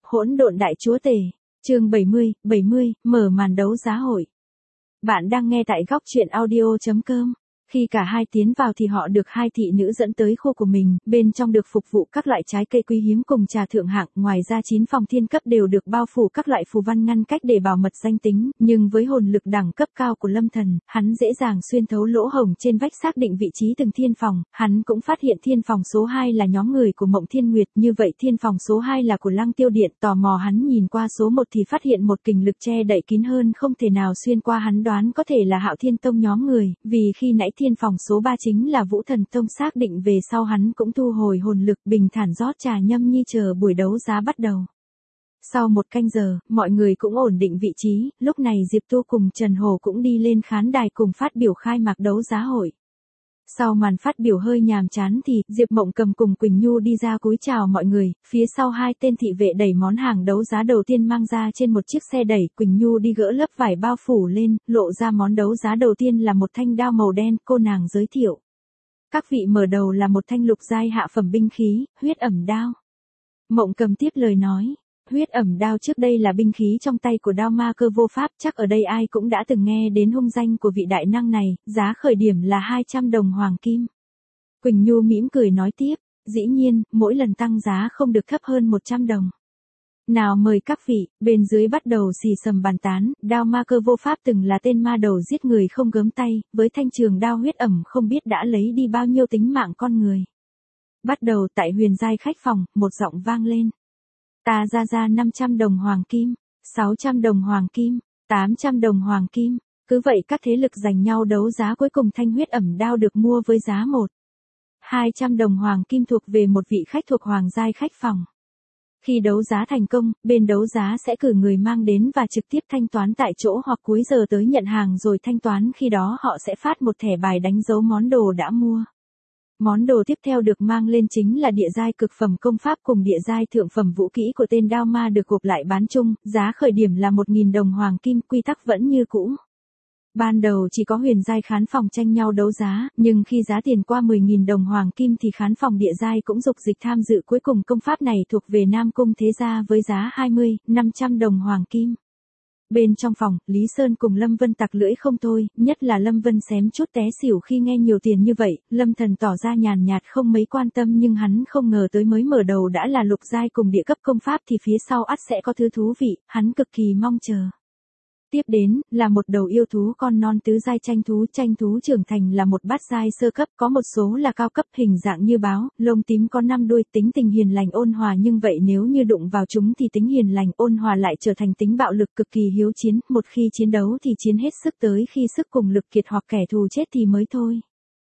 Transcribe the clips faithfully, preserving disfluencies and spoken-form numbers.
Hỗn độn đại chúa tể, chương bảy mươi, bảy mươi, mở màn đấu giá hội. Bạn đang nghe tại góc truyện audio chấm com. Khi cả hai tiến vào thì họ được hai thị nữ dẫn tới khu của mình, bên trong được phục vụ các loại trái cây quý hiếm cùng trà thượng hạng, ngoài ra chín phòng thiên cấp đều được bao phủ các loại phù văn ngăn cách để bảo mật danh tính, nhưng với hồn lực đẳng cấp cao của Lâm Thần, hắn dễ dàng xuyên thấu lỗ hổng trên vách xác định vị trí từng thiên phòng, hắn cũng phát hiện thiên phòng số hai là nhóm người của Mộng Thiên Nguyệt, như vậy thiên phòng số hai là của Lăng Tiêu Điện, tò mò hắn nhìn qua số một thì phát hiện một kình lực che đậy kín hơn không thể nào xuyên qua, hắn đoán có thể là Hạo Thiên Tông nhóm người, vì khi nãy thiên phòng số ba chính là Vũ Thần Tông, xác định về sau hắn cũng thu hồi hồn lực, bình thản rót trà nhâm nhi chờ buổi đấu giá bắt đầu. Sau một canh giờ, mọi người cũng ổn định vị trí, lúc này Diệp Tu cùng Trần Hồ cũng đi lên khán đài cùng phát biểu khai mạc đấu giá hội. Sau màn phát biểu hơi nhàm chán thì Diệp Mộng Cầm cùng Quỳnh Nhu đi ra cúi chào mọi người, phía sau hai tên thị vệ đẩy món hàng đấu giá đầu tiên mang ra trên một chiếc xe đẩy, Quỳnh Nhu đi gỡ lớp vải bao phủ lên, lộ ra món đấu giá đầu tiên là một thanh đao màu đen, cô nàng giới thiệu. Các vị, mở đầu là một thanh lục giai hạ phẩm binh khí, huyết ẩm đao. Mộng Cầm tiếp lời nói. Huyết ẩm đao trước đây là binh khí trong tay của Đao Ma Cơ Vô Pháp, chắc ở đây ai cũng đã từng nghe đến hung danh của vị đại năng này, giá khởi điểm là hai trăm đồng hoàng kim. Quỳnh Nhu mỉm cười nói tiếp, dĩ nhiên, mỗi lần tăng giá không được thấp hơn một trăm đồng. Nào mời các vị, bên dưới bắt đầu xì xầm bàn tán, Đao Ma Cơ Vô Pháp từng là tên ma đầu giết người không gớm tay, với thanh trường đao huyết ẩm không biết đã lấy đi bao nhiêu tính mạng con người. Bắt đầu tại huyền giai khách phòng, một giọng vang lên. Ta ra ra năm trăm đồng hoàng kim, sáu trăm đồng hoàng kim, tám trăm đồng hoàng kim, cứ vậy các thế lực giành nhau đấu giá, cuối cùng thanh huyết ẩm đao được mua với giá một hai trăm đồng hoàng kim thuộc về một vị khách thuộc hoàng giai khách phòng. Khi đấu giá thành công, bên đấu giá sẽ cử người mang đến và trực tiếp thanh toán tại chỗ hoặc cuối giờ tới nhận hàng rồi thanh toán, khi đó họ sẽ phát một thẻ bài đánh dấu món đồ đã mua. Món đồ tiếp theo được mang lên chính là địa giai cực phẩm công pháp cùng địa giai thượng phẩm vũ kỹ của tên đao ma được gộp lại bán chung, giá khởi điểm là một nghìn đồng hoàng kim, quy tắc vẫn như cũ. Ban đầu chỉ có huyền giai khán phòng tranh nhau đấu giá, nhưng khi giá tiền qua mười nghìn đồng hoàng kim thì khán phòng địa giai cũng dục dịch tham dự, cuối cùng công pháp này thuộc về Nam Cung Thế Gia với giá hai mươi, năm trăm đồng hoàng kim. Bên trong phòng, Lý Sơn cùng Lâm Vân tặc lưỡi không thôi, nhất là Lâm Vân xém chút té xỉu khi nghe nhiều tiền như vậy, Lâm Thần tỏ ra nhàn nhạt không mấy quan tâm, nhưng hắn không ngờ tới mới mở đầu đã là lục giai cùng địa cấp công pháp thì phía sau ắt sẽ có thứ thú vị, hắn cực kỳ mong chờ. Tiếp đến, là một đầu yêu thú con non tứ giai tranh thú, tranh thú trưởng thành là một bát giai sơ cấp, có một số là cao cấp, hình dạng như báo, lông tím có năm đuôi, tính tình hiền lành ôn hòa, nhưng vậy nếu như đụng vào chúng thì tính hiền lành ôn hòa lại trở thành tính bạo lực, cực kỳ hiếu chiến, một khi chiến đấu thì chiến hết sức, tới khi sức cùng lực kiệt hoặc kẻ thù chết thì mới thôi.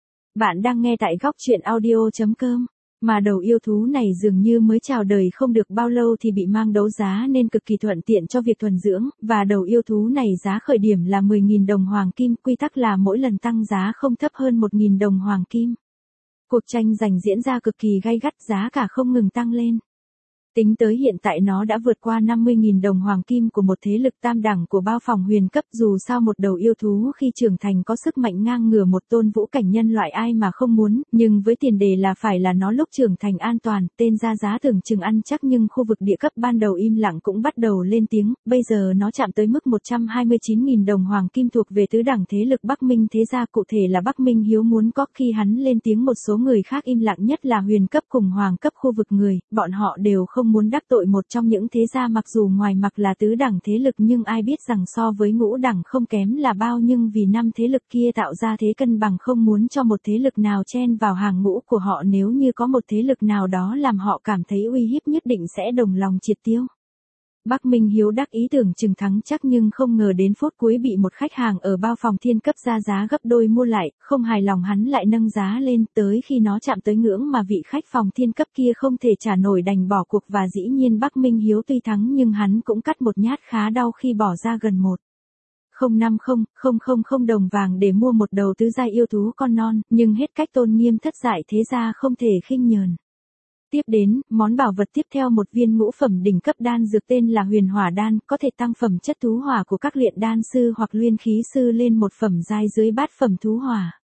Bạn đang nghe tại góc truyện audio chấm com. Mà đầu yêu thú này dường như mới chào đời không được bao lâu thì bị mang đấu giá nên cực kỳ thuận tiện cho việc thuần dưỡng, và đầu yêu thú này giá khởi điểm là mười nghìn đồng hoàng kim, quy tắc là mỗi lần tăng giá không thấp hơn một nghìn đồng hoàng kim. Cuộc tranh giành diễn ra cực kỳ gay gắt, giá cả không ngừng tăng lên. Tính tới hiện tại nó đã vượt qua năm mươi nghìn đồng hoàng kim của một thế lực tam đẳng của bao phòng huyền cấp, dù sao một đầu yêu thú khi trưởng thành có sức mạnh ngang ngửa một tôn vũ cảnh nhân loại ai mà không muốn, nhưng với tiền đề là phải là nó lúc trưởng thành an toàn, tên ra giá tưởng chừng ăn chắc, nhưng khu vực địa cấp ban đầu im lặng cũng bắt đầu lên tiếng, bây giờ nó chạm tới mức một trăm hai mươi chín nghìn đồng hoàng kim thuộc về tứ đẳng thế lực Bắc Minh Thế Gia, cụ thể là Bắc Minh Hiếu muốn có, khi hắn lên tiếng một số người khác im lặng, nhất là huyền cấp cùng hoàng cấp khu vực người, bọn họ đều không không muốn đắc tội một trong những thế gia mặc dù ngoài mặt là tứ đẳng thế lực nhưng ai biết rằng so với ngũ đẳng không kém là bao, nhưng vì năm thế lực kia tạo ra thế cân bằng không muốn cho một thế lực nào chen vào hàng ngũ của họ, nếu như có một thế lực nào đó làm họ cảm thấy uy hiếp nhất định sẽ đồng lòng triệt tiêu. Bắc Minh Hiếu đắc ý tưởng chừng thắng chắc nhưng không ngờ đến phút cuối bị một khách hàng ở bao phòng thiên cấp ra giá gấp đôi mua lại, không hài lòng hắn lại nâng giá lên, tới khi nó chạm tới ngưỡng mà vị khách phòng thiên cấp kia không thể trả nổi đành bỏ cuộc, và dĩ nhiên Bắc Minh Hiếu tuy thắng nhưng hắn cũng cắt một nhát khá đau khi bỏ ra gần một phẩy năm không không không không đồng vàng để mua một đầu tứ giai yêu thú con non, nhưng hết cách tôn nghiêm thất giải thế gia không thể khinh nhờn. Tiếp đến, món bảo vật tiếp theo một viên ngũ phẩm đỉnh cấp đan dược tên là huyền hỏa đan, có thể tăng phẩm chất thú hỏa của các luyện đan sư hoặc luyện khí sư lên một phẩm giai dưới bát phẩm thú hỏa.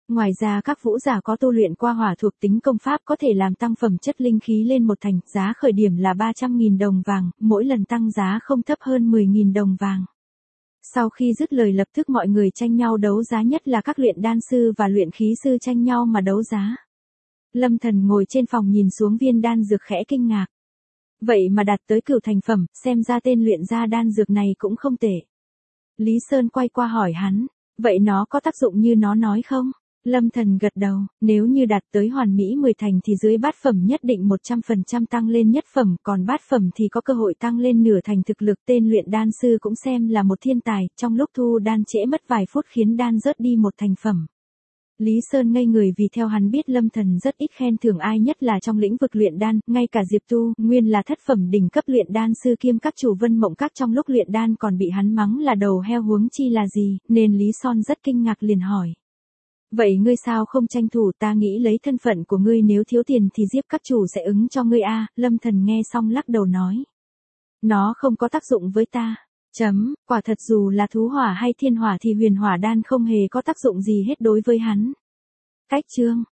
Ngoài ra các vũ giả có tu luyện qua hỏa thuộc tính công pháp có thể làm tăng phẩm chất linh khí lên một thành, giá khởi điểm là ba trăm nghìn đồng vàng, mỗi lần tăng giá không thấp hơn mười nghìn đồng vàng. Sau khi dứt lời lập tức mọi người tranh nhau đấu giá, nhất là các luyện đan sư và luyện khí sư tranh nhau mà đấu giá. Lâm Thần ngồi trên phòng nhìn xuống viên đan dược khẽ kinh ngạc. Vậy mà đạt tới cửu thành phẩm, xem ra tên luyện ra đan dược này cũng không tệ. Lý Sơn quay qua hỏi hắn, vậy nó có tác dụng như nó nói không? Lâm Thần gật đầu, nếu như đạt tới hoàn mỹ mười thành thì dưới bát phẩm nhất định một trăm phần trăm tăng lên nhất phẩm, còn bát phẩm thì có cơ hội tăng lên nửa thành thực lực. Tên luyện đan sư cũng xem là một thiên tài, trong lúc thu đan trễ mất vài phút khiến đan rớt đi một thành phẩm. Lý Sơn ngây người vì theo hắn biết Lâm Thần rất ít khen thưởng ai, nhất là trong lĩnh vực luyện đan, ngay cả Diệp Tu, nguyên là thất phẩm đỉnh cấp luyện đan sư kiêm các chủ Vân Mộng Các trong lúc luyện đan còn bị hắn mắng là đầu heo huống chi là gì, nên Lý Son rất kinh ngạc liền hỏi. Vậy ngươi sao không tranh thủ, ta nghĩ lấy thân phận của ngươi nếu thiếu tiền thì Diệp các chủ sẽ ứng cho ngươi a. Lâm Thần nghe xong lắc đầu nói. Nó không có tác dụng với ta. Chấm, quả thật dù là thú hỏa hay thiên hỏa thì huyền hỏa đan không hề có tác dụng gì hết đối với hắn. Cách chương